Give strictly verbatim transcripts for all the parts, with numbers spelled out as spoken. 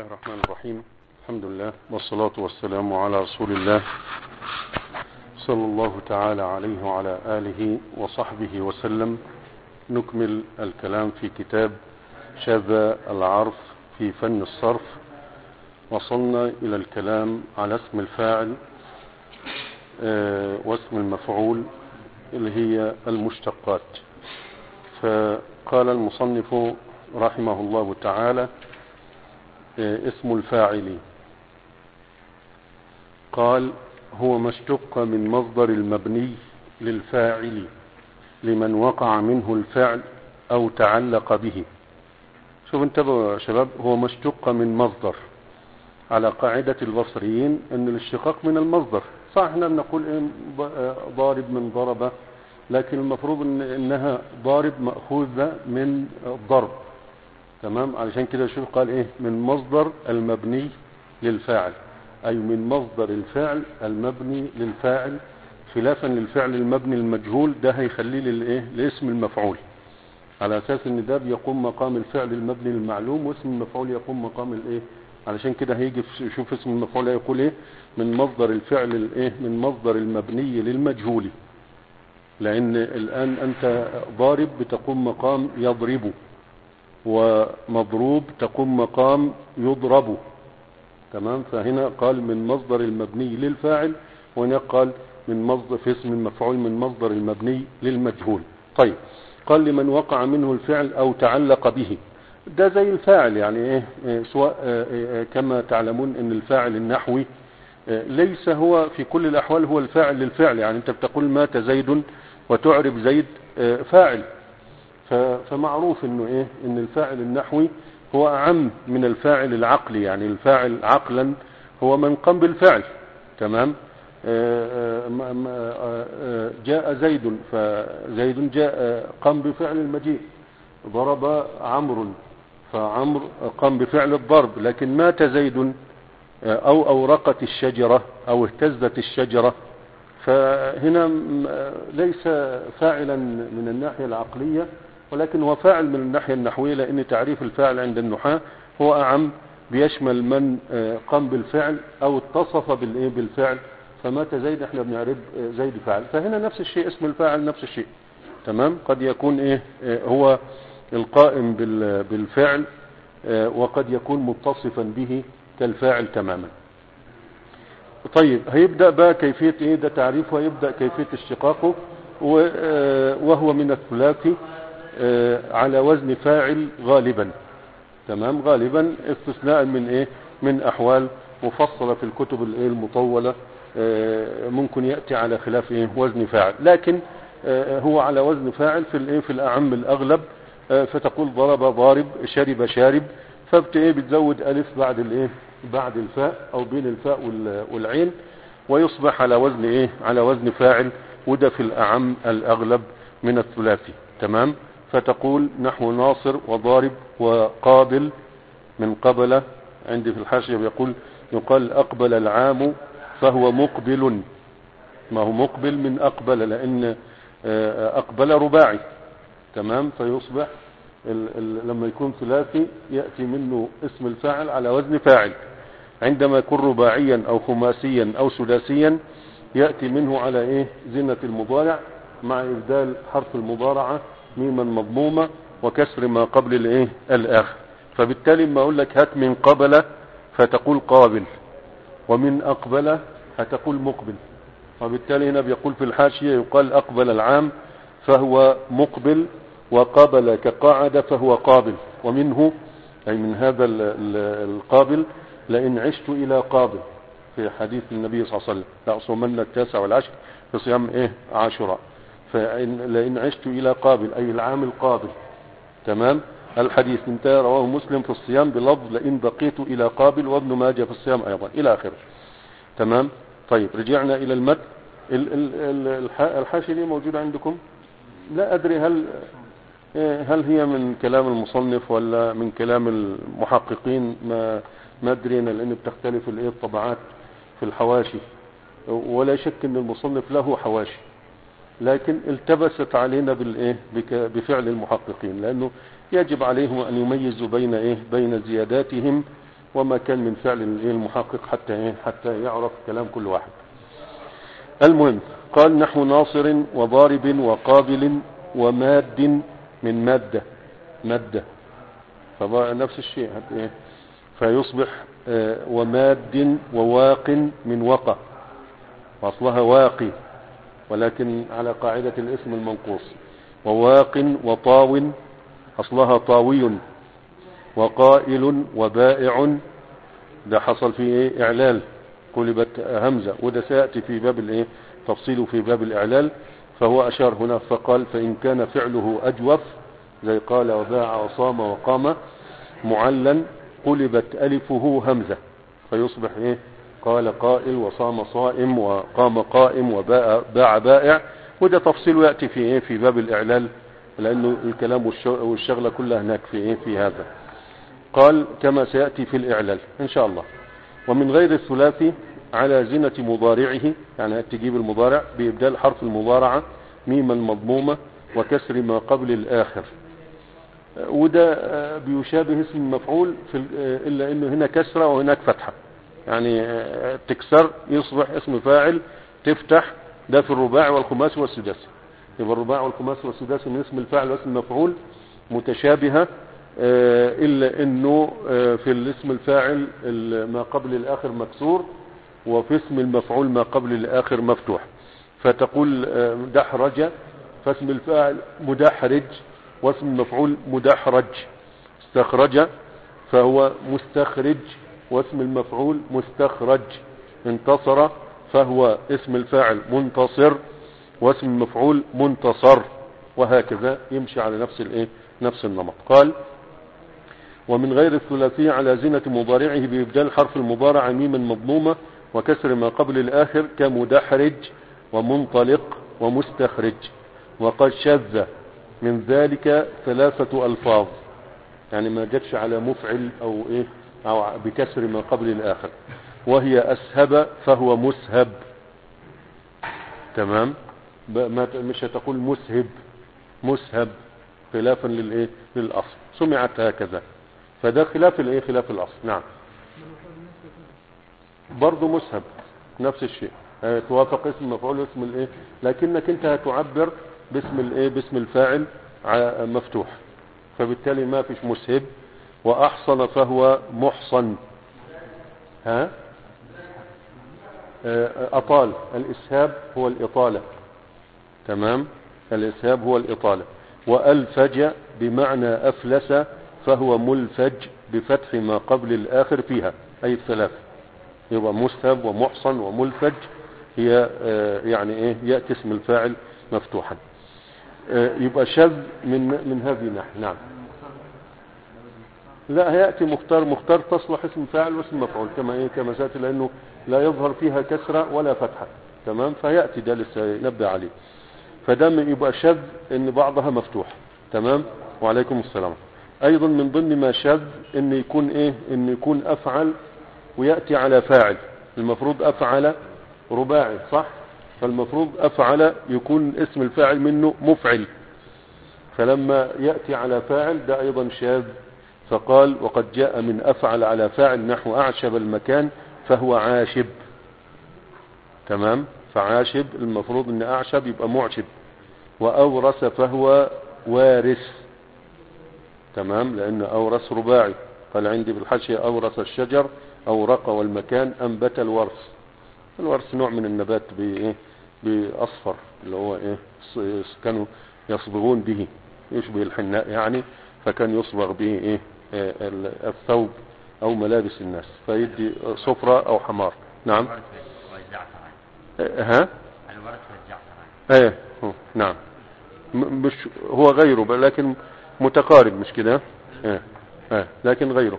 الله الرحمن الرحيم. الحمد لله والصلاة والسلام على رسول الله صلى الله تعالى عليه وعلى آله وصحبه وسلم. نكمل الكلام في كتاب شاذ العرف في فن الصرف. وصلنا إلى الكلام على اسم الفاعل واسم المفعول اللي هي المشتقات. فقال المصنف رحمه الله تعالى: اسم الفاعل قال: هو ما اشتق من مصدر المبني للفاعل لمن وقع منه الفعل أو تعلق به. شوف انتبهوا يا شباب، هو ما اشتق من مصدر. على قاعدة البصريين ان الاشتقاق من المصدر، صح احنا بنقول ضارب من ضرب، لكن المفروض إن انها ضارب مأخوذة من الضرب. تمام، علشان كده شوف قال ايه: من مصدر المبني للفاعل، اي من مصدر الفعل المبني للفاعل، خلافا للفعل المبني المجهول، ده هيخليه للايه لاسم المفعول، على اساس ان ده بيقوم مقام الفعل المبني المعلوم، واسم المفعول يقوم مقام الايه. علشان كده هيجي شوف اسم المفعول هيقول ايه: من مصدر الفعل الايه من مصدر المبني للمجهول، لان الان انت ضارب بتقوم مقام يضرب، ومضروب تقوم مقام يضرب. تمام، فهنا قال من مصدر المبني للفاعل، وهنا قال من مصدر في اسم المفعول من مصدر المبني للمجهول. طيب، قال لمن وقع منه الفعل او تعلق به. ده زي الفاعل يعني ايه, إيه سواء إيه كما تعلمون ان الفاعل النحوي إيه ليس هو في كل الاحوال هو الفاعل للفعل. يعني انت بتقول مات زيد وتعرب زيد إيه فاعل، فمعروف انه ايه ان الفاعل النحوي هو اعم من الفاعل العقلي. يعني الفاعل عقلا هو من قام بالفعل. تمام، جاء زيد، فزيد جاء قام بفعل المجيء. ضرب عمرو، فعمر قام بفعل الضرب. لكن مات زيد او اورقت الشجرة او اهتزت الشجرة، فهنا ليس فاعلا من الناحية العقلية، ولكن هو فاعل من الناحية النحوية، لان تعريف الفاعل عند النحاة هو اعم، بيشمل من قام بالفعل او اتصف بالايه بالفعل. فمات زيد احنا بنعرف زيد فاعل، فهنا نفس الشيء اسم الفاعل نفس الشيء. تمام، قد يكون ايه هو القائم بالفعل، وقد يكون متصفا به كالفاعل تماما. طيب، هيبدأ بقى كيفية ايه ده تعريفه، هيبدأ كيفية اشتقاقه، وهو من الثلاثي على وزن فاعل غالبا. تمام، غالبا استثناء من ايه من احوال مفصلة في الكتب الايه المطولة ممكن يأتي على خلاف ايه وزن فاعل، لكن هو على وزن فاعل في الايه في الاعم الاغلب. فتقول ضرب ضارب، شرب شارب، فبت ايه بتزود الف بعد الايه بعد الفاء او بين الفاء والعين، ويصبح على وزن ايه على وزن فاعل، وده في الاعم الاغلب من الثلاثي. تمام، فتقول نحو ناصر وضارب وقابل من قبل. عندي في الحاشية بيقول يقال أقبل العام فهو مقبل. ما هو مقبل من أقبل، لأن أقبل رباعي. تمام، فيصبح ال ال لما يكون ثلاثي يأتي منه اسم الفاعل على وزن فاعل. عندما يكون رباعيا أو خماسيا أو سداسيا يأتي منه على إيه زنة المضارع، مع إبدال حرف المضارعة ميما مضمومة وكسر ما قبل الايه الاخر. فبالتالي ما اقول لك هات من قبل فتقول قابل، ومن اقبل هتقول مقبل. وبالتالي هنا بيقول في الحاشية يقال اقبل العام فهو مقبل، وقابل كقاعدة فهو قابل. ومنه اي من هذا القابل لئن عشت الى قابل، في حديث النبي صلى الله عليه وسلم: لأصومن التاسع والعشر في صيام ايه عاشوراء، فلئن عشت الى قابل اي العام القابل. تمام، الحديث انتهى، رواه مسلم في الصيام بلفظ لئن بقيت الى قابل، وابن ماجه في الصيام ايضا الى اخره. تمام، طيب رجعنا الى المتن. الحاشية دي موجودة عندكم؟ لا ادري هل هل هي من كلام المصنف ولا من كلام المحققين، ما ما ادرينا، لان بتختلف الايه الطبعات في الحواشي. ولا شك ان المصنف له حواشي، لكن التبست علينا بالايه بفعل المحققين، لانه يجب عليهم ان يميزوا بين ايه بين زياداتهم وما كان من فعل المحقق حتى ايه حتى يعرف كلام كل واحد. المهم قال نحو ناصر وضارب وقابل وماد من مادة مادة فنفس الشيء ايه فيصبح اه وماد وواق من وقى واصلها واقي ولكن على قاعدة الاسم المنقوص. وواق وطاو اصلها طاوي. وقائل وبائع ده حصل فيه ايه اعلال قلبت همزة وده سيأتي في باب الايه تفصيله في باب الاعلال. فهو اشار هنا فقال فان كان فعله اجوف زي قال وباع وصام وقام معلا قلبت الفه همزة فيصبح ايه قال قائل وصام صائم وقام قائم وباع بائع وده تفصيله يأتي في ايه في باب الاعلال لانه الكلام والشغلة كلها هناك في ايه في هذا. قال كما سيأتي في الإعلال إن شاء الله. ومن غير الثلاثي على زنة مضارعه يعني تجيب المضارع بإبدال حرف المضارعة ميما مضمومة وكسر ما قبل الآخر وده بيشابه اسم المفعول في إلا إنه هنا كسرة وهناك فتحة يعني تكسر يصبح اسم فاعل تفتح ده في الرباع والخماس والسداسي. يبقى الرباع والخماس والسداسي من اسم الفاعل واسم المفعول متشابهة إلا أنه في الاسم الفاعل ما قبل الآخر مكسور وفي اسم المفعول ما قبل الآخر مفتوح. فتقول دحرج فاسم الفاعل مدحرج واسم المفعول مدحرج. استخرج فهو مستخرج واسم المفعول مستخرج. انتصر فهو اسم الفاعل منتصر واسم المفعول منتصر وهكذا يمشي على نفس الايه نفس النمط. قال ومن غير الثلاثي على زنة مضارعه بإبدال حرف المضارع ميما مضمومة وكسر ما قبل الآخر كمدحرج ومنطلق ومستخرج. وقد شذ من ذلك ثلاثة ألفاظ يعني ما جتش على مفعل أو إيه أو بكسر ما قبل الآخر وهي أسهب فهو مسهب تمام مش هتقول مسهب مسهب خلافا للإيه للأصل سمعت هكذا فده خلاف الايه خلاف الاصل. نعم برضه مسهب نفس الشيء توافق اسم مفعول واسم الايه لكنك انت هتعبر باسم الايه باسم الفاعل مفتوح فبالتالي ما فيش مسهب. واحصن فهو محصن ها اطال الاسهاب هو الاطالة تمام الاسهاب هو الاطالة. والفج بمعنى افلس فهو ملفج بفتح ما قبل الآخر فيها أي الثلاث يبقى مسهب ومحصن وملفج هي يعني إيه يأتي اسم الفاعل مفتوحا. يبقى شذ من من هذه الناحية. نعم لا هيأتي مختار مختار تصلح اسم فاعل واسم مفعول كما إيه كما سيأتي لأنه لا يظهر فيها كسرة ولا فتحة تمام فيأتي ده لسه ينبه عليه. فدام يبقى شذ إن بعضها مفتوح تمام. وعليكم السلام. ايضا من ضمن ما شذ ان يكون ايه ان يكون افعل ويأتي على فاعل. المفروض افعل رباعي صح فالمفروض افعل يكون اسم الفاعل منه مفعل فلما يأتي على فاعل ده ايضا شاذ. فقال وقد جاء من افعل على فاعل نحو اعشب المكان فهو عاشب تمام. فعاشب المفروض ان اعشب يبقى معشب. واورث فهو وارث تمام لأن أورث رباعي. قال عندي بالحاشية أورث الشجر أورق والمكان أنبت الورث. الورث نوع من النبات بإيه بأصفر اللي هو إيه كانوا يصبغون به يشبه الحناء يعني فكان يصبغ به إيه الثوب أو ملابس الناس فيدي صفرة أو حمار. نعم ها الورث والزعفران ايه نعم مش هو غيره لكن متقارب مش كده اه اه لكن غيره.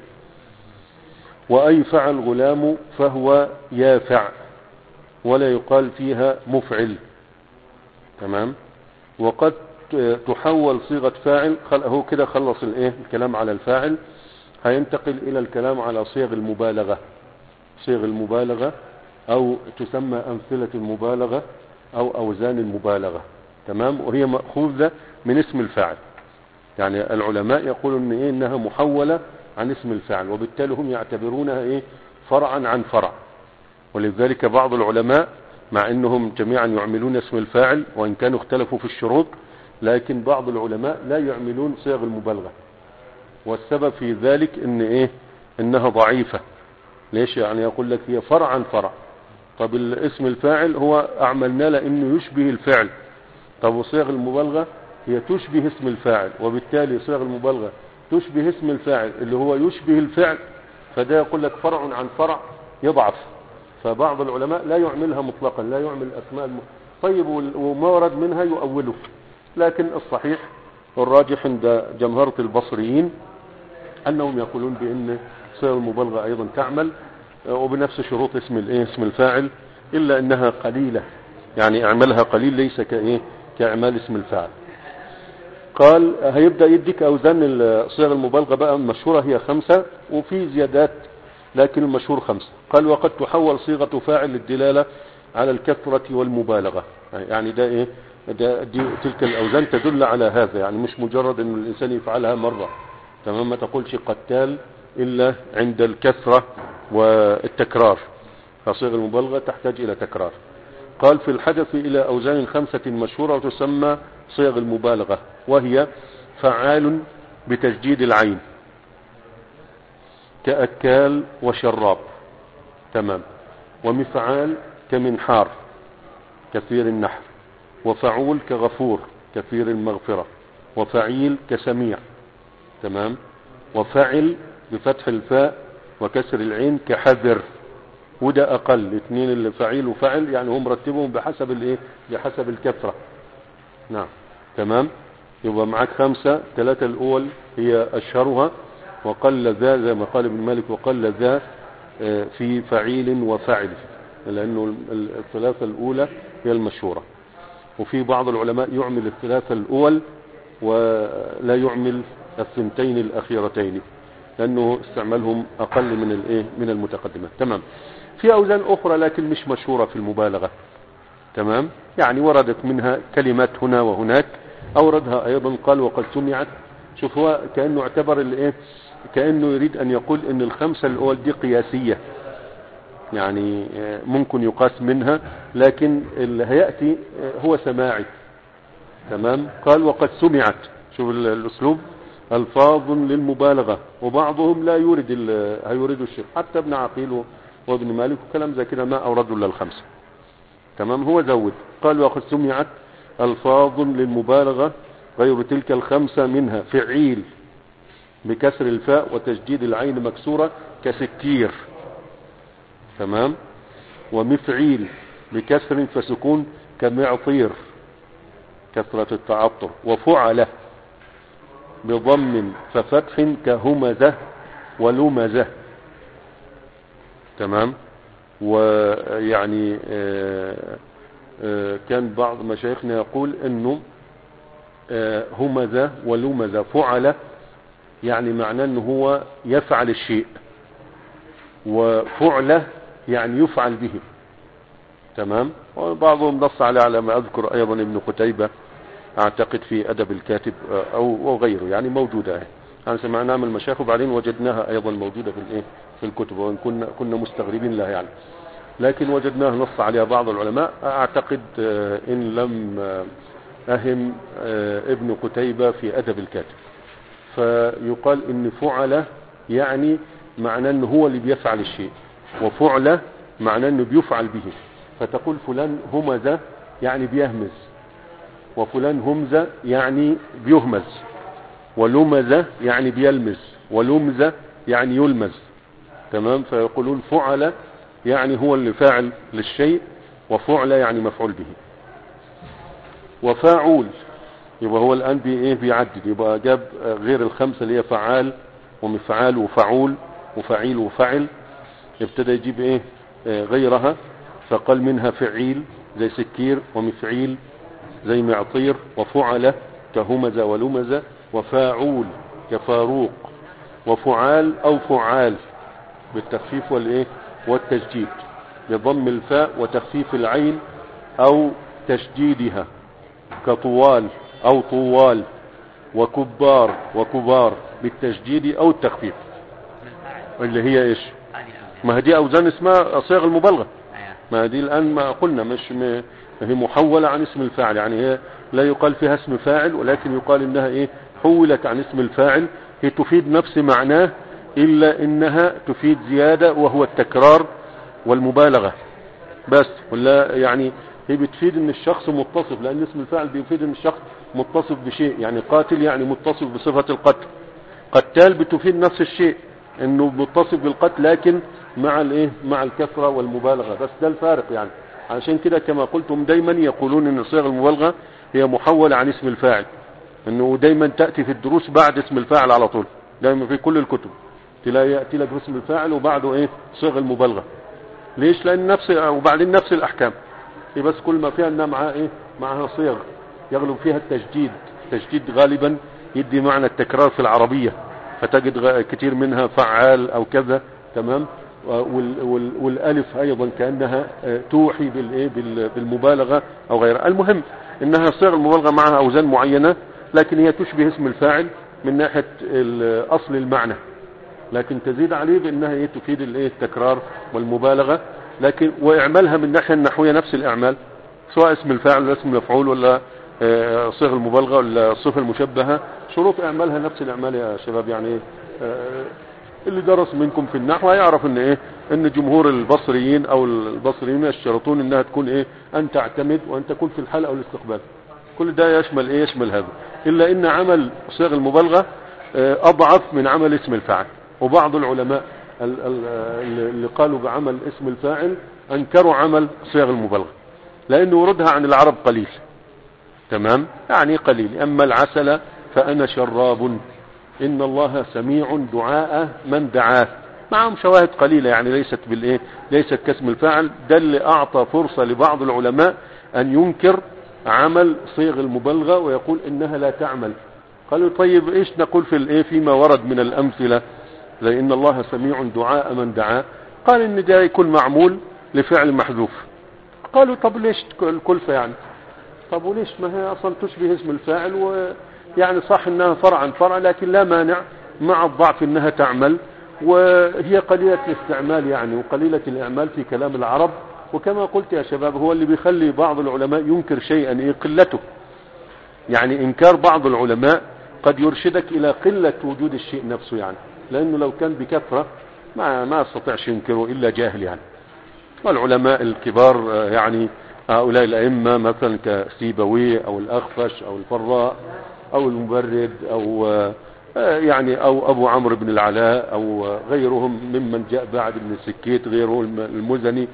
وأيفع الغلام فهو يافع ولا يقال فيها مفعل تمام. وقد تحول صيغة فاعل هو كده خلص الايه الكلام على الفاعل هينتقل الى الكلام على صيغ المبالغة. صيغ المبالغة او تسمى امثلة المبالغة او اوزان المبالغة تمام. وهي مأخوذة من اسم الفاعل يعني العلماء يقولون ان إيه انها محولة عن اسم الفاعل، وبالتالي هم يعتبرونها ايه فرعا عن فرع. ولذلك بعض العلماء مع انهم جميعا يعملون اسم الفاعل وان كانوا اختلفوا في الشروط، لكن بعض العلماء لا يعملون صيغ المبالغة، والسبب في ذلك ان ايه انها ضعيفة. ليش؟ يعني يقول لك هي فرع عن فرع. طب الاسم الفاعل هو اعملنا لانه يشبه الفعل، طب وصيغ المبالغة هي تشبه اسم الفاعل، وبالتالي صيغ المبالغة تشبه اسم الفاعل اللي هو يشبه الفعل، فده يقول لك فرع عن فرع يضعف. فبعض العلماء لا يعملها مطلقا، لا يعمل اسماء الم... طيب وما ورد منها يؤوله. لكن الصحيح والراجح عند جمهرة البصريين انهم يقولون بان صيغ المبالغة ايضا تعمل وبنفس شروط اسم الايه اسم الفاعل، الا انها قليلة، يعني اعملها قليل ليس كايه كاعمال اسم الفاعل. قال هيبدأ يديك اوزان صيغ المبالغة بقى المشهورة هي خمسة، وفي زيادات لكن المشهور خمسة. قال وقد تحول صيغة فاعل للدلالة على الكثرة والمبالغة، يعني ده ايه ده دي تلك الاوزان تدل على هذا، يعني مش مجرد ان الانسان يفعلها مرة. تمام، ما تقولش قتال الا عند الكثرة والتكرار، فصيغ المبالغة تحتاج الى تكرار. قال في الحدث الى اوزان خمسة مشهورة وتسمى صيغ المبالغة، وهي فعال بتجديد العين كأكال وشراب، تمام، ومفعال كمنحار كثير النحر، وفعول كغفور كثير المغفرة، وفعيل كسميع، تمام، وفعل بفتح الفاء وكسر العين كحذر، وده اقل اثنين اللي فعيل وفعل، يعني هم مرتبهم بحسب الايه بحسب الكثرة. نعم تمام، يبقى معاك خمسة، ثلاثة الاول هي اشهرها، وقل ذا زي ما قال ابن مالك وقل ذا في فعيل وفعل، لانه الثلاثة الاولى هي المشهورة. وفي بعض العلماء يعمل الثلاثة الاول ولا يعمل الثنتين الاخيرتين، لانه استعمالهم اقل من الايه من المتقدمات. تمام. في اوزان اخرى لكن مش مشهورة في المبالغة، تمام، يعني وردت منها كلمات هنا وهناك، اوردها ايضا. قال وقد سمعت، شوف هو كأنه اعتبر الايه كأنه يريد ان يقول ان الخمسة الاول دي قياسية، يعني ممكن يقاس منها، لكن اللي هيأتي هو سماعي. تمام. قال وقد سمعت، شوف الاسلوب، الفاظ للمبالغة، وبعضهم لا يورد هيورد الشيخ، حتى ابن عقيل وابن مالك وكلام زي كده ما اوردوا الا الخمسة. تمام، هو زود. قال وقد سمعت الفاظ للمبالغة غير تلك الخمسة، منها فعيل بكسر الفاء وتجديد العين مكسورة كسكير، تمام، ومفعيل بكسر فسكون كمعطير كثرة التعطر، وفعله بضم ففتح كهمزة ولمزة، تمام. ويعني آآ آآ كان بعض مشايخنا يقول انه همزة ولمزة فعله، يعني معناه انه هو يفعل الشيء، وفعله يعني يفعل به، تمام. وبعضهم نص على على ما اذكر ايضا ابن قتيبة اعتقد في ادب الكاتب او غيره، يعني موجودة يعني سمعناها من المشايخ، وبعدين وجدناها ايضا موجودة في الايه في الكتب، وان كنا كنا مستغربين لها يعني، لكن وجدناه نص عليها بعض العلماء. اعتقد ان لم اهم ابن قتيبة في ادب الكاتب، فيقال ان فعله يعني معناه انه هو اللي بيفعل الشيء، وفعله معناه انه بيفعل به، فتقول فلان همزة يعني بيهمز، وفلان همزة يعني بيهمز، ولمزة يعني بيلمز، ولمزة يعني يلمز، تمام. فيقولون فعل يعني هو اللي فاعل للشيء، وفعل يعني مفعول به. وفاعول يبقى هو الآن بي ايه بيعدد، يبقى جاب غير الخمسة اللي هي فعال ومفعال وفعول وفعيل وفعل، ابتدى يجيب ايه اه غيرها، فقال منها فعيل زي سكير، ومفعيل زي معطير، وفعل كهمزة ولمزة، وفاعول كفاروق، وفعال او فعال بالتخفيف والايه والتشديد، بضم الفاء وتخفيف العين او تشديدها، كطوال او طوال، وكبار وكبار بالتشديد او التخفيف. اللي هي ايش؟ ما هي اوزان اسمها صيغ المبالغه. ما دي الان ما قلنا مش م... هي محولة عن اسم الفاعل، يعني هي لا يقال فيها اسم فاعل، ولكن يقال انها ايه حولت عن اسم الفاعل. هي تفيد نفس معناه الا انها تفيد زيادة وهو التكرار والمبالغة بس، ولا يعني هي بتفيد ان الشخص متصف، لان اسم الفاعل بيفيد ان الشخص متصف بشيء، يعني قاتل يعني متصف بصفة القتل، قتال بتفيد نفس الشيء انه متصف بالقتل لكن مع الايه مع الكثرة والمبالغة بس، ده الفارق يعني. عشان كده كما قلتم دايما يقولون ان صيغ المبالغة هي محولة عن اسم الفاعل، انه دايما تأتي في الدروس بعد اسم الفاعل على طول، دايما في كل الكتب تلاقي يأتي لك اسم الفاعل وبعده ايه صيغ المبالغة. ليش؟ لان نفس وبعدين نفس الاحكام، هي بس كل ما فيها انها معها ايه معها صيغ يغلب فيها التجديد. التجديد غالبا يدي معنى التكرار في العربية، فتجد كتير منها فعال او كذا، تمام. وال وال والالف ايضا كأنها توحي بالايه بالمبالغة او غيرها. المهم انها صيغ المبالغة معها اوزان معينة، لكن هي تشبه اسم الفاعل من ناحية اصل المعنى، لكن تزيد عليه بانها ايه تفيد الايه التكرار والمبالغة. لكن واعمالها من الناحية النحوية نفس الاعمال، سواء اسم الفاعل ولا اسم المفعول ولا صيغ المبالغة ولا الصفة المشبهة، شروط اعمالها نفس الاعمال يا شباب. يعني اللي درس منكم في النحو هيعرف ان ايه ان جمهور البصريين او البصريين يشترطون انها تكون ايه ان تعتمد وان تكون في الحال او الاستقبال. كل ده يشمل ايه يشمل هذا، الا ان عمل صيغ المبالغة اضعف من عمل اسم الفاعل. وبعض العلماء اللي قالوا بعمل اسم الفاعل انكروا عمل صيغ المبالغة، لان ورودها عن العرب قليل، تمام، يعني قليل. اما العسل فانا شراب، ان الله سميع دعاء من دعاه، معهم شواهد قليلة يعني ليست بالايه ليست كاسم الفاعل. ده اللي اعطى فرصة لبعض العلماء ان ينكر عمل صيغ المبالغة ويقول انها لا تعمل. قالوا طيب ايش نقول في الايه فيما ورد من الامثلة زي ان الله سميع دعاء من دعاه؟ قال ان ده يكون معمول لفعل محذوف. قالوا طب ليش الكلفة يعني؟ طب وليش؟ ما هي اصلا تشبه اسم الفاعل، ويعني صح انها فرع عن فرع، لكن لا مانع مع الضعف انها تعمل، وهي قليلة الاستعمال يعني وقليلة الاعمال في كلام العرب. وكما قلت يا شباب هو اللي بيخلي بعض العلماء ينكر شيئا ايه قلته، يعني انكار بعض العلماء قد يرشدك الى قلة وجود الشيء نفسه، يعني لانه لو كان بكثرة ما ما استطيعش ينكره الا جاهل يعني. والعلماء الكبار يعني هؤلاء الأئمة مثلا كسيبوي أو الأخفش أو الفراء أو المبرد أو يعني أو أبو عمرو بن العلاء أو غيرهم ممن جاء بعد ابن السكيت، غيره المزني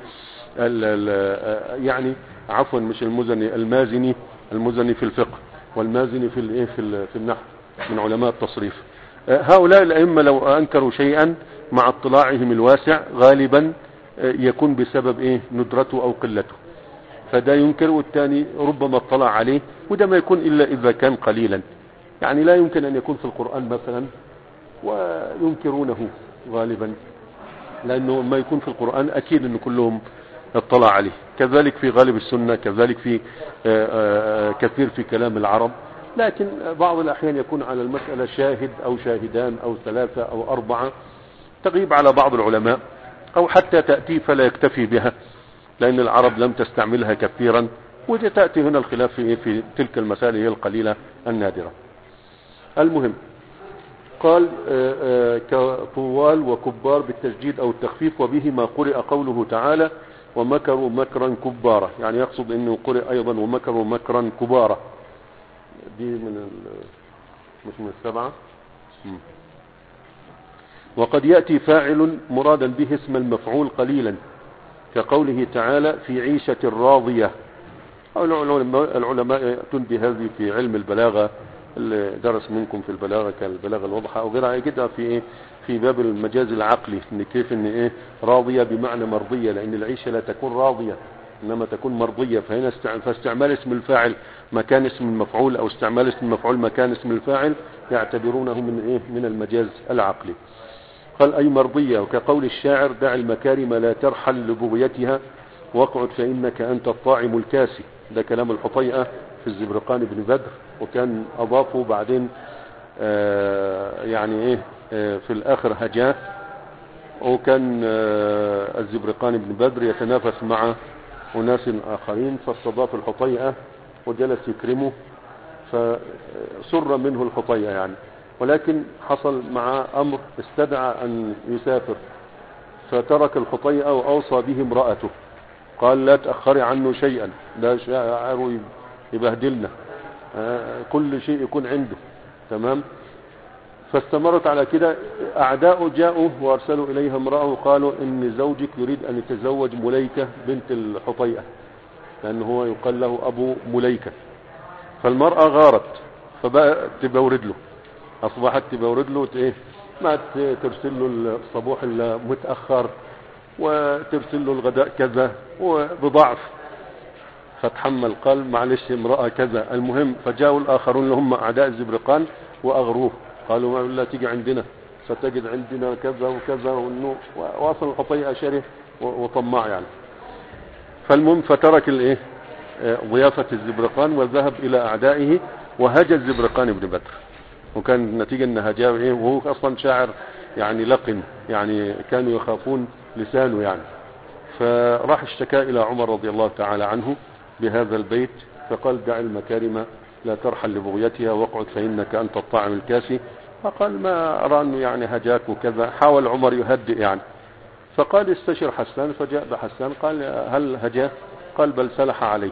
يعني عفوا مش المزني المازني، المزني في الفقه والمازني في الايه في في النحو من علماء التصريف. هؤلاء الأئمة لو أنكروا شيئا مع اطلاعهم الواسع غالبا يكون بسبب ايه ندرته أو قلته، فده ينكر والثاني ربما اطلع عليه، وده ما يكون إلا إذا كان قليلا. يعني لا يمكن أن يكون في القرآن مثلا وينكرونه غالبا، لأنه ما يكون في القرآن أكيد أن كلهم اطلع عليه. كذلك في غالب السنة، كذلك في كثير في كلام العرب. لكن بعض الأحيان يكون على المسألة شاهد أو شاهدان أو ثلاثة أو أربعة تغيب على بعض العلماء، أو حتى تأتي فلا يكتفي بها لأن العرب لم تستعملها كثيرا، وتأتي هنا الخلاف في, في تلك المسائل هي القليلة النادرة. المهم قال كطوال وكبار بالتشديد أو التخفيف، وبهما قرئ قوله تعالى ومكروا مكرا كبارا، يعني يقصد أنه قرئ أيضا ومكروا مكرا كبارا. دي من مش من السبعة. وقد يأتي فاعل مرادا به اسم المفعول قليلا كقوله تعالى في عيشة راضية. العلماء يأتون بهذه في علم البلاغة، اللي درس منكم في البلاغة كالبلاغة الواضحة أو غيرها يجدها في إيه في باب المجاز العقلي، إن كيف إن إيه راضية بمعنى مرضية، لأن العيشة لا تكون راضية إنما تكون مرضية. فهنا فاستعمال اسم الفاعل مكان اسم المفعول أو استعمال اسم المفعول مكان اسم الفاعل يعتبرونه من إيه من المجاز العقلي. قال أي مرضية، وكقول الشاعر دع المكارم لا ترحل لبغيتها واقعد فإنك أنت الطاعم الكاسي. ده كلام الحطيئة في الزبرقان بن بدر، وكان أضافه بعدين آه يعني إيه آه في الآخر هجاه وكان الزبرقان بن بدر يتنافس مع أناس آخرين، فاستضاف الحطيئة وجلس يكرمه، فسر منه الحطيئة يعني. ولكن حصل مع أمر استدعى أن يسافر، فترك الحطيئة وأوصى به امرأته، قال لا تأخري عنه شيئا، لا شاعر يبهدلنا، كل شيء يكون عنده تمام. فاستمرت على كده. أعداء جاءوا وأرسلوا إليها امرأة وقالوا إن زوجك يريد أن يتزوج مليكة بنت الحطيئة، لأنه هو يقال له أبو مليكة. فالمرأة غارت فبقى تبورد له، أصبحت تبورد له إيه، ما ترسل له الصبوح المتأخر وترسل له الغداء كذا وبضعف، فتحمل قال معلش امرأة كذا. المهم فجاءوا الآخرون اللي هم أعداء الزبرقان وأغروه، قالوا ما لا تيجي عندنا ستجد عندنا كذا وكذا، وانه واصل الحطيئة شره وطماع يعني. فالمهم فترك الايه ضيافة الزبرقان وذهب الى اعدائه، وهجى الزبرقان بن بدر، وكان النتيجة ان هجاه ايه، وهو اصلا شاعر يعني لقن، يعني كانوا يخافون لسانه يعني. فراح اشتكى الى عمر رضي الله تعالى عنه بهذا البيت، فقال دع المكارم لا ترحل لبغيتها واقعد فإنك أنت الطاعم الكاسي. فقال ما أرى أنه يعني هجاك وكذا، حاول عمر يهدئ يعني. فقال استشر حسان، فجاء بحسان قال هل هجاه؟ قال بل سلح عليه.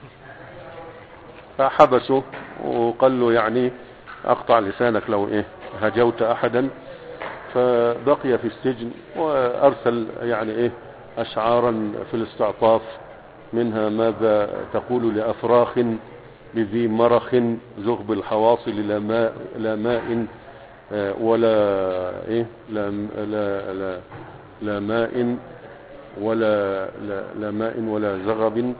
فحبسه وقال له يعني أقطع لسانك لو إيه هجوت أحدا. فبقي في السجن، وأرسل يعني إيه أشعارا في الاستعطاف، منها ماذا تقول لأفراخ بذي مرخ زغب الحواصل لا ماء لا ماء ولا ايه لا لا لا, لا ماء ولا لا, لا ماء ولا زغب،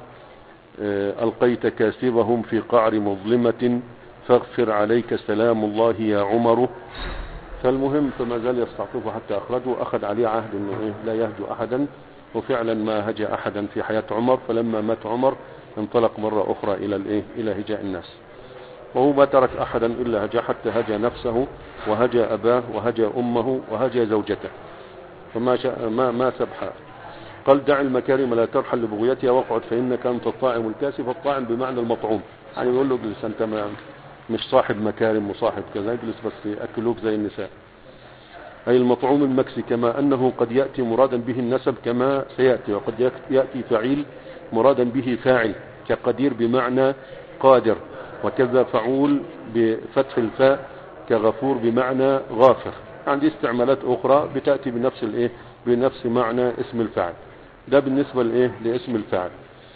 ألقيت كاسبهم في قعر مظلمة فاغفر عليك سلام الله يا عمر. فالمهم فما زال يستعطفه حتى أخرجه، أخذ عليه عهد انه إيه لا يهجو أحدا، وفعلا ما هجى أحدا في حياة عمر. فلما مات عمر انطلق مرة أخرى إلى الإيه إلى هجاء الناس، وهو ما ترك أحدا إلا هجا، حتى هجا نفسه وهجا أباه وهجا أمه وهجا زوجته، فما شاء ما ما سبحا. قال دع المكارم لا ترحل لبغيتها واقعد فإنك أنت الطاعم الكاسي. فالطاعم بمعنى المطعوم، يعني يقول له اجلس أنت ما مش صاحب مكارم وصاحب كذا، اجلس بس أكلوك زي النساء، أي المطعوم المكسي. كما أنه قد يأتي مرادا به النسب كما سيأتي، وقد يأتي فعيل مرادا به فاعل، كقدير بمعنى قادر، وكذا فعول بفتح الفاء كغفور بمعنى غافر. عندي استعمالات أخرى بتأتي بنفس الإيه بنفس معنى اسم الفاعل. ده بالنسبة لإيه لاسم الفاعل.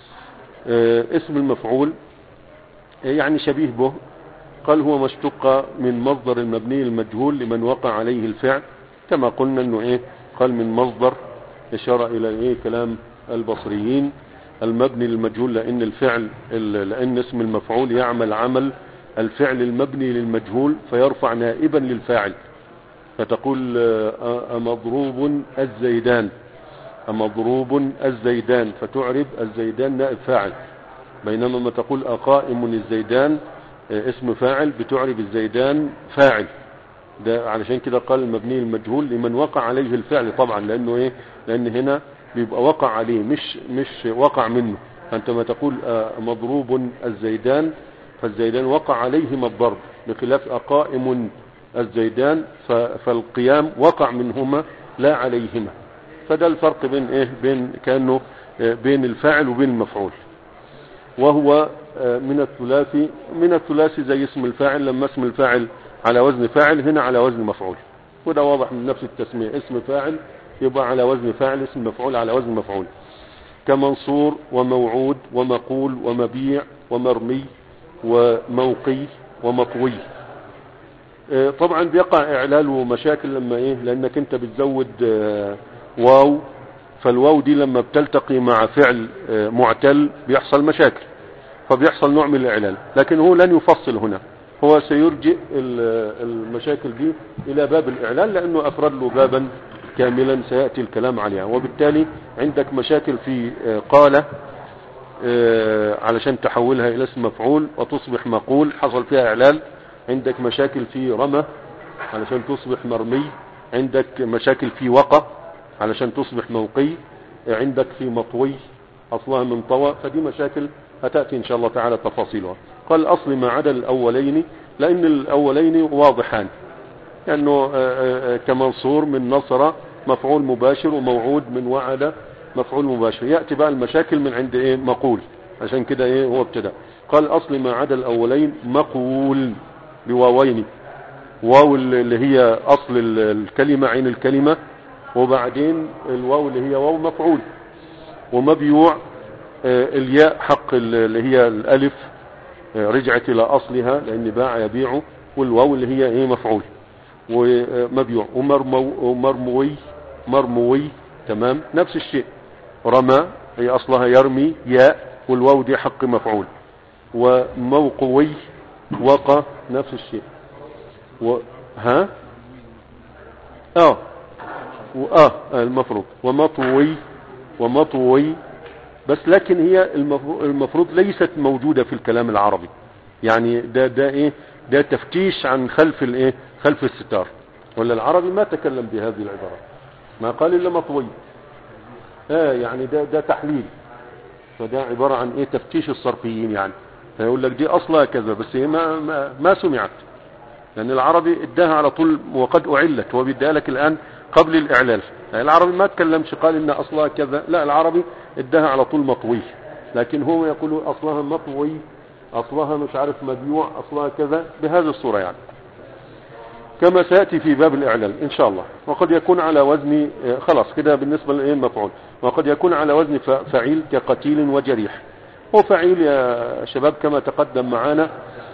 اه اسم المفعول يعني شبيه به، قال هو ما اشتق من مصدر المبني المجهول لمن وقع عليه الفعل، كما قلنا انه ايه قال من مصدر، اشارة الى ايه كلام البصريين، المبني للمجهول، لان الفعل لان اسم المفعول يعمل عمل الفعل المبني للمجهول فيرفع نائبا للفاعل. فتقول أمضروب الزيدان، أمضروب الزيدان، فتعرب الزيدان نائب فاعل. بينما ما تقول أقائم الزيدان اسم فاعل، بتعرب الزيدان فاعل. ده علشان كده قال المبني المجهول لمن وقع عليه الفعل طبعا، لانه ايه لان هنا بيبقى وقع عليه مش مش وقع منه. فانت ما تقول مضروب الزيدان، فالزيدان وقع عليهما الضرب، بخلاف أقائم الزيدان فالقيام وقع منهما لا عليهما. فده الفرق بين ايه بين كانه بين الفاعل وبين المفعول. وهو من الثلاثي من الثلاثي زي اسم الفاعل، لما اسم الفاعل على وزن فاعل هنا على وزن مفعول، وده واضح من نفس التسمية، اسم فاعل يبقى على وزن فاعل، اسم مفعول على وزن مفعول. كمنصور وموعود ومقول ومبيع ومرمي وموقي ومطوي. طبعا بيقع اعلال ومشاكل لما ايه لانك انت بتزود واو، فالواو دي لما بتلتقي مع فعل معتل بيحصل مشاكل، فبيحصل نوع من الاعلال. لكن هو لن يفصل هنا، هو سيرجئ المشاكل دي الى باب الاعلال، لانه افرد له بابا كاملا سيأتي الكلام عليها. وبالتالي عندك مشاكل في قالة علشان تحولها الى اسم مفعول وتصبح مقول حصل فيها اعلال. عندك مشاكل في رمى علشان تصبح مرمي. عندك مشاكل في وقى علشان تصبح موقي، عندك في مطوي أصلها من طوى، فدي مشاكل هتأتي إن شاء الله تعالى تفاصيلها. قال الأصل ما عدا الأولين، لأن الأولين واضحان، لأنه يعني كمنصور من نصر مفعول مباشر، وموعود من وعد مفعول مباشر. يأتي بقى المشاكل من عند إيه؟ مقول. عشان كده إيه هو ابتدأ قال الأصل ما عدا الأولين مقول بواوين، واو اللي هي أصل الكلمة عين الكلمة، وبعدين الواو اللي هي واو مفعول، ومبيوع الياء حق اللي هي الألف رجعت إلى أصلها لأن باع يبيع، والواو اللي هي إيه مفعول ومبيوع، ومرموي مرموي تمام نفس الشيء. رمى هي أصلها يرمي ياء، والواو دي حق مفعول. وموقوي وقى نفس الشيء. و ها اه واه المفروض. ومطوي ومطوي، بس لكن هي المفروض ليست موجودة في الكلام العربي، يعني ده ده ايه ده تفتيش عن خلف الايه خلف الستار، ولا العربي ما تكلم بهذه العبارة، ما قال الا مطوي. اه يعني ده ده تحليل، فده عبارة عن ايه تفتيش الصرفيين، يعني فيقول لك دي اصلها كذا، بس هي ما ما, ما سمعت، لان يعني العربي اداها على طول وقد اعلت، هو بيديها لك الان قبل الاعلال. يعني العربي ما تكلمش قال ان اصلها كذا، لا العربي اداها على طول مطوي، لكن هو يقول اصلها مطوي، اصلها مش عارف مبيوع، اصلها كذا بهذه الصورة يعني، كما سيأتي في باب الإعلال إن شاء الله. وقد يكون على وزن خلاص كده بالنسبة للإيه مفعول، وقد يكون على وزن فعيل كقتيل وجريح. وفعيل يا شباب كما تقدم معنا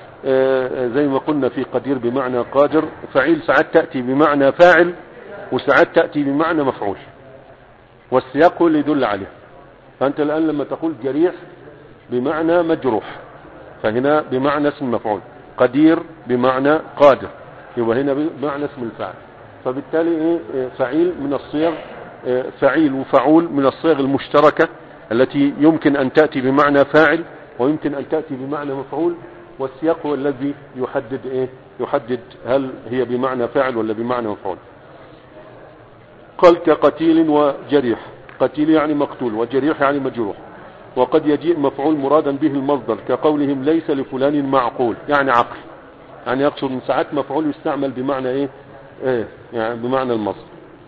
زي ما قلنا في قدير بمعنى قادر، فعيل ساعات تأتي بمعنى فاعل، وساعات تأتي بمعنى مفعول، والسياق هو اللي يدل عليه. فأنت الآن لما تقول جريح بمعنى مجروح، فهنا بمعنى اسم مفعول. قدير بمعنى قادر، يبقى هنا بمعنى اسم الفاعل. فبالتالي ايه فعيل من الصيغ، فعيل وفعول من الصيغ المشتركة التي يمكن ان تأتي بمعنى فاعل ويمكن ان تأتي بمعنى مفعول، والسياق هو الذي يحدد ايه يحدد هل هي بمعنى فاعل ولا بمعنى مفعول. قال كقتيل وجريح، قتيل يعني مقتول، وجريح يعني مجروح. وقد يجيء مفعول مرادا به المصدر كقولهم ليس لفلان معقول، يعني عقل، يعني يقصد من ساعات مفعول يستعمل بمعنى ايه, إيه يعني بمعنى المصدر،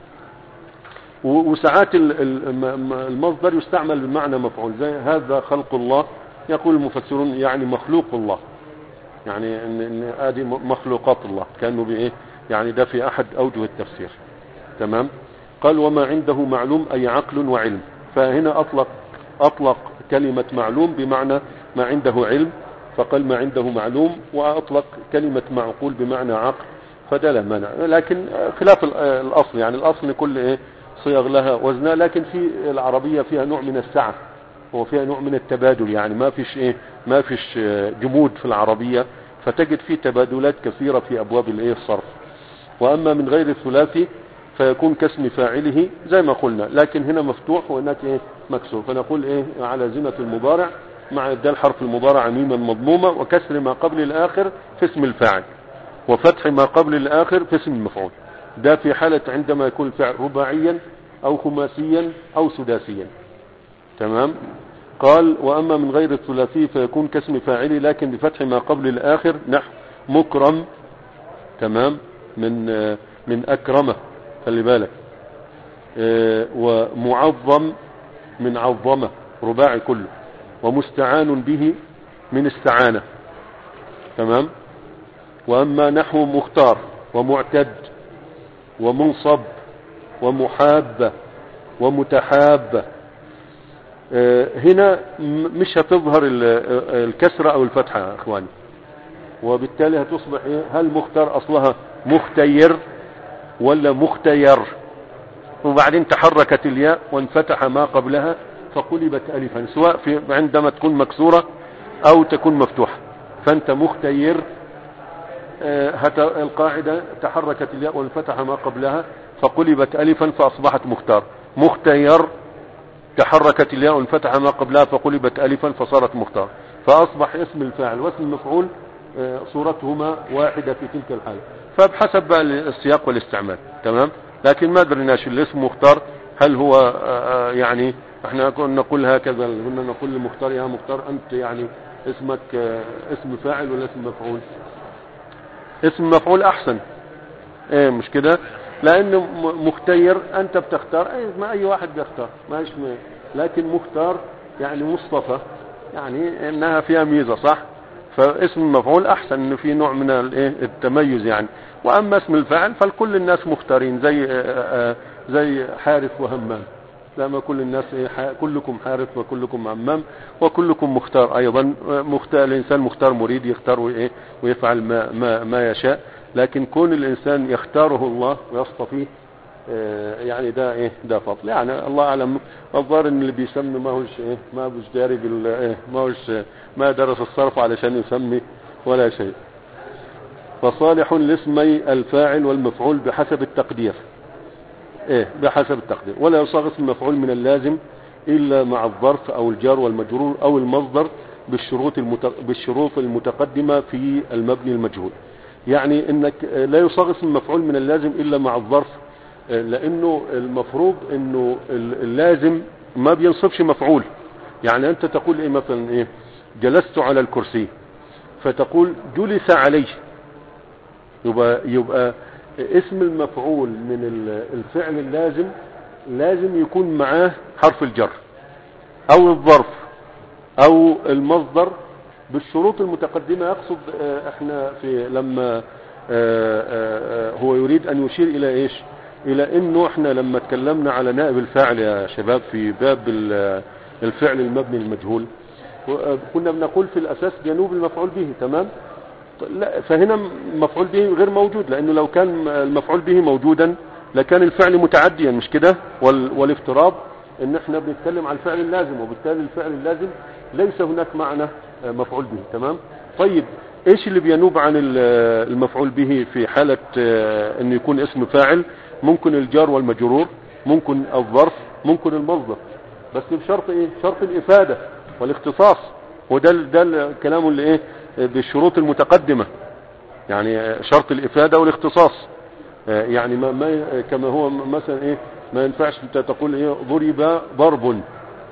وساعات المصدر يستعمل بمعنى مفعول، زي هذا خلق الله، يقول المفسرون يعني مخلوق الله، يعني ان ادي مخلوقات الله، كانوا بايه يعني ده في احد اوجه التفسير تمام. قال وما عنده معلوم اي عقل وعلم، فهنا اطلق اطلق كلمة معلوم بمعنى ما عنده علم، فقال ما عنده معلوم، واطلق كلمة معقول بمعنى عقل، فده لا مانع، لكن خلاف الاصل، يعني الاصل كل ايه صيغ لها وزنها، لكن في العربية فيها نوع من السعة وفيها نوع من التبادل، يعني ما فيش ايه ما فيش جمود في العربية، فتجد فيه تبادلات كثيرة في ابواب الايه الصرف. واما من غير الثلاثي فيكون كاسم فاعله زي ما قلنا، لكن هنا مفتوح وهناك ايه مكسور، فنقول ايه على زمة المضارع مع ابدال حرف المضارع ميما مضمومة، وكسر ما قبل الاخر في اسم الفاعل، وفتح ما قبل الاخر في اسم المفعول. ده في حالة عندما يكون الفعل رباعيا او خماسيا او سداسيا تمام. قال واما من غير الثلاثي فيكون كاسم فاعله لكن بفتح ما قبل الاخر، نحو مكرم تمام، من من اكرمه خلي بالك، اه ومعظم من عظمه رباعي كله، ومستعان به من استعانه تمام. واما نحو مختار ومعتد ومنصب ومحابه ومتحابه، اه هنا مش هتظهر الكسره او الفتحه يا اخواني، وبالتالي هتصبح ايه هل مختار اصلها مختير ولا مختير، وبعدين تحركت الياء وانفتح ما قبلها فقلبت ألفا، سواء في عندما تكون مكسورة أو تكون مفتوحة، فأنت مختير آه القاعدة تحركت الياء وانفتح ما قبلها فقلبت ألفا فأصبحت مختار. مختير تحركت الياء وانفتح ما قبلها فقلبت ألفا فصارت مختار، فأصبح اسم الفاعل واسم المفعول آه صورتهما واحدة في تلك الحالة، فبحسب بقى السياق والاستعمال تمام. لكن ما درناش الاسم مختار هل هو آه يعني احنا كنا نقول هكذا، كنا نقول للمختار يا مختار انت يعني اسمك آه اسم فاعل ولا اسم مفعول؟ اسم مفعول احسن، ايه مش كده؟ لانه مختير انت بتختار، اي ما اي واحد بيختار ما اسمه، لكن مختار يعني مصطفى، يعني انها فيها ميزة صح، فاسم مفعول احسن انه في نوع من الايه التميز يعني. واما اسم الفاعل فالكل الناس مختارين، زي زي حارث وهمام، لما كل الناس ايه كلكم حارث وكلكم همام وكلكم مختار ايضا، مختار الانسان مختار مريد يختار وايه ويفعل ما ما ما يشاء، لكن كون الانسان يختاره الله ويصطفيه يعني ده ايه ده فضل يعني، الله اعلم. الظاهر ان اللي بيسمي ما هوش ايه ما هوش داري بال ايه ما هوش ما درس الصرف علشان يسمي ولا شيء. فصالح لاسمي الفاعل والمفعول بحسب التقدير، ايه بحسب التقدير. ولا يصاغ اسم مفعول من اللازم الا مع الظرف او الجار والمجرور او المصدر بالشروط المت... بالشروط المتقدمة في المبني المجهول. يعني انك لا يصاغ اسم مفعول من اللازم الا مع الظرف، لانه المفروض انه اللازم ما بينصبش مفعول. يعني انت تقول ايه مثلا ايه جلست على الكرسي، فتقول جلس عليه، يبقى يبقى اسم المفعول من الفعل اللازم لازم يكون معاه حرف الجر او الظرف او المصدر بالشروط المتقدمة. يقصد احنا في لما هو يريد ان يشير الى ايش، الى انه احنا لما اتكلمنا على نائب الفاعل يا شباب في باب الفعل المبني المجهول، كنا بنقول في الاساس جنوب المفعول به، تمام؟ لا، فهنا مفعول به غير موجود، لانه لو كان المفعول به موجودا لكان الفعل متعديا، مش كده؟ والافتراض ان احنا بنتكلم عن الفعل اللازم، وبالتالي الفعل اللازم ليس هناك معنى مفعول به، تمام؟ طيب ايش اللي بينوب عن المفعول به في حالة انه يكون اسم فاعل؟ ممكن الجار والمجرور، ممكن الظرف، ممكن المصدر، بس بشرط ايه؟ شرط الافادة والاختصاص. وده ده الكلام اللي ايه بالشروط المتقدمة، يعني شرط الافادة والاختصاص. يعني ما, ما كما هو مثلا ايه ما ينفعش انت تقول ايه ضرب ضرب،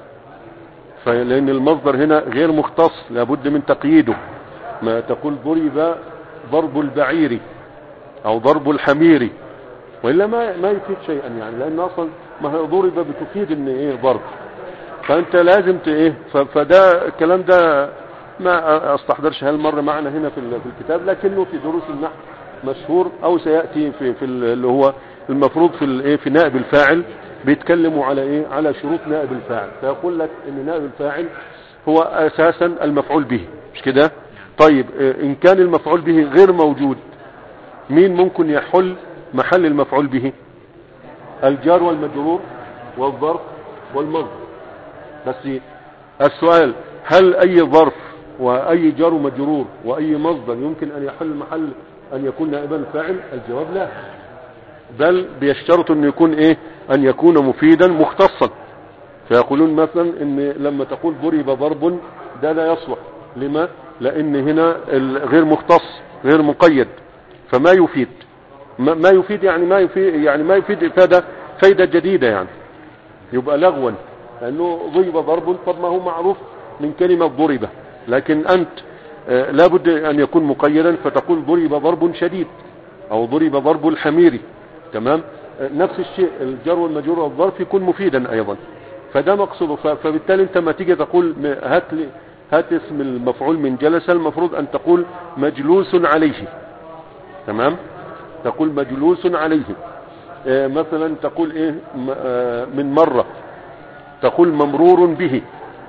فلان المصدر هنا غير مختص، لابد من تقييده. ما تقول ضرب ضرب البعير او ضرب الحمير، وإلا ما ما يفيد شيئا يعني، لأن أصلا ما هي ضرب بتفيد إن إيه ضرب، فأنت لازم ت إيه فده الكلام ده ما أستحضرش هالمرة معنا هنا في في الكتاب، لكنه في دروس النحو مشهور، أو سيأتي في في اللي هو المفروض في الإيه في نائب الفاعل، بيتكلموا على إيه على شروط نائب الفاعل، فيقول لك إن نائب الفاعل هو أساسا المفعول به، مش كده؟ طيب إن كان المفعول به غير موجود، مين ممكن يحل محل المفعول به؟ الجار والمجرور والظرف والمصدر. بس السؤال هل اي ظرف واي جار ومجرور واي مصدر يمكن ان يحل محل ان يكون نائبا فاعل؟ الجواب لا، بل بيشترط انه يكون ايه ان يكون مفيدا مختصا. فيقولون مثلا ان لما تقول ضرب ضرب ده لا يصلح، لما؟ لان هنا غير مختص غير مقيد، فما يفيد ما يفيد يعني ما يفيد يعني ما يفيد افاده فايده جديده يعني، يبقى لغوا، لانه ضرب ضرب طب ما هو معروف من كلمه ضربه، لكن انت آه لابد ان يكون مقيدا، فتقول ضرب ضرب شديد او ضرب ضرب الحمير، تمام؟ آه نفس الشيء الجر والمجرور والظرف يكون مفيدا ايضا، فده مقصوده. فبالتالي انت ما تيجي تقول هات لي هات اسم المفعول من جلس، المفروض ان تقول مجلوس عليه، تمام؟ تقول مجلوس عليه. آه مثلا تقول ايه آه من مرة، تقول ممرور به،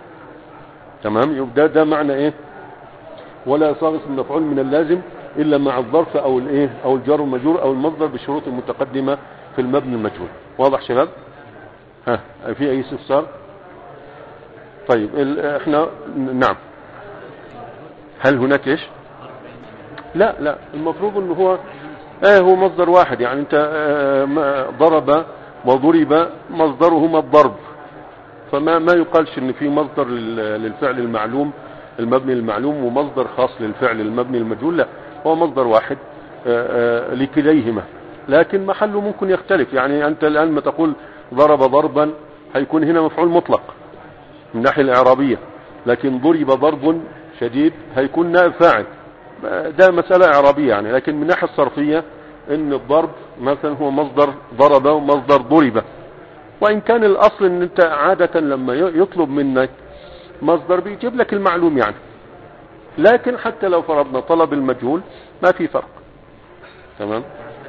تمام؟ يبقى ده معنى ايه ولا يصاغ اسم مفعول من اللازم الا مع الظرف او الايه او الجار والمجرور او المصدر بالشروط المتقدمة في المبني المجهول. واضح شباب؟ ها في اي استفسار؟ طيب احنا نعم. هل هناك ايش؟ لا لا، المفروض انه هو اه هو مصدر واحد، يعني انت اه ضرب وضرب مصدرهما الضرب، فما ما يقالش ان في مصدر للفعل المعلوم المبني المعلوم ومصدر خاص للفعل المبني المجهول، لا، هو مصدر واحد اه اه لكليهما، لكن محله ممكن يختلف. يعني انت الان ما تقول ضرب ضربا هيكون هنا مفعول مطلق من الناحية الإعرابية، لكن ضرب ضرب شديد هيكون نائب فاعل. ده مسألة إعرابية يعني، لكن من الناحية الصرفية ان الضرب مثلا هو مصدر ضرب ومصدر ضرب، وإن كان الأصل ان انت عادة لما يطلب منك مصدر بيجيب لك المعلوم يعني، لكن حتى لو فرضنا طلب المجهول ما في فرق. تمام.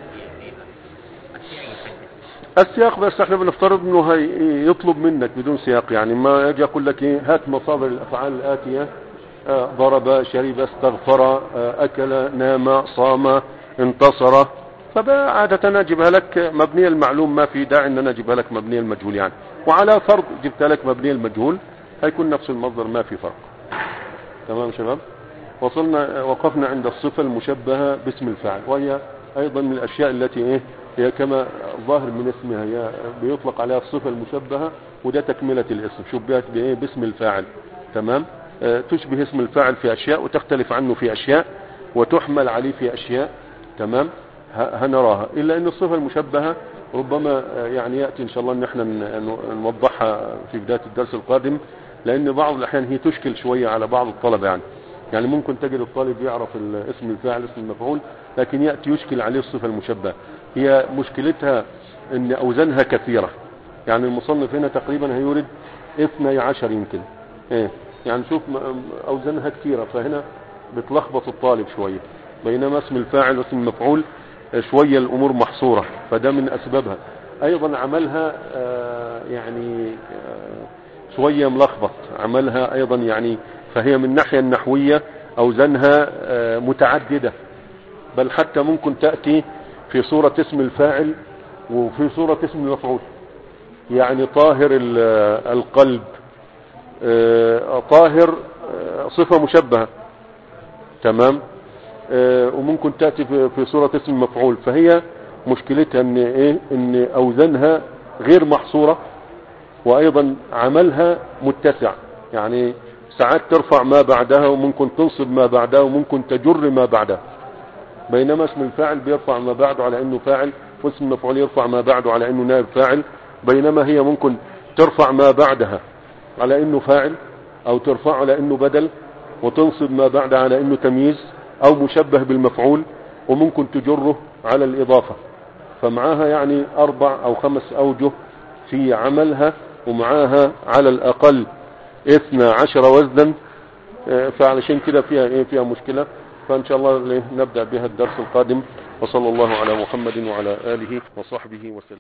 السياق بس احنا بنفترض انه يطلب منك بدون سياق، يعني ما يجي يقول لك ايه هات مصادر الافعال الاتيه: آه ضرب، شرب، استغفر، آه اكل، نام، صام، انتصر، فده عادة اجيبها لك مبنية المعلوم، ما في داعي ان انا اجيبها لك مبنية المجهول يعني. وعلى فرض جبت لك مبنية المجهول هيكون نفس المصدر، ما في فرق. تمام شباب. وصلنا وقفنا عند الصفة المشبهة باسم الفاعل، وهي ايضا من الاشياء التي ايه هي كما ظاهر من اسمها، هي بيطلق عليها الصفة المشبهة، وده تكملة الاسم، شبهت بايه؟ باسم الفاعل. تمام. اه تشبه اسم الفاعل في اشياء وتختلف عنه في اشياء وتحمل عليه في اشياء. تمام. هنراها، الا ان الصفة المشبهة ربما يعني يأتي ان شاء الله ان احنا نوضحها في بداية الدرس القادم، لان بعض الاحيان هي تشكل شوية على بعض الطلبة يعني. يعني ممكن تجد الطالب يعرف اسم الفاعل اسم المفعول، لكن يأتي يشكل عليه الصفة المشبهة. هي مشكلتها ان اوزانها كثيرة، يعني المصنف هنا تقريبا هيورد اثني عشر يمكن ايه يعني، شوف اوزانها كثيرة، فهنا بتلخبط الطالب شوية، بينما اسم الفاعل واسم المفعول شوية الامور محصورة، فده من اسبابها. ايضا عملها آه يعني آه شوية ملخبط عملها ايضا يعني، فهي من الناحية النحوية اوزانها آه متعددة، بل حتى ممكن تأتي في صورة اسم الفاعل وفي صورة اسم المفعول، يعني طاهر القلب، طاهر صفة مشبهة. تمام. وممكن تأتي في صورة اسم المفعول، فهي مشكلتها ان ايه ان اوزانها غير محصورة، وايضا عملها متسع، يعني ساعات ترفع ما بعدها وممكن تنصب ما بعدها وممكن تجر ما بعدها، بينما اسم الفاعل بيرفع ما بعده على انه فاعل، واسم المفعول يرفع ما بعده على انه نائب فاعل، بينما هي ممكن ترفع ما بعدها على انه فاعل، او ترفع على انه بدل، وتنصب ما بعدها على انه تمييز او مشبه بالمفعول، وممكن تجره على الاضافة. فمعاها يعني اربع او خمس اوجه في عملها، ومعاها على الاقل اثنى عشر وزنا، فعلشان كده فيها ايه فيها مشكلة. فان شاء الله نبدأ بها الدرس القادم، وصلى الله على محمد وعلى آله وصحبه وسلم.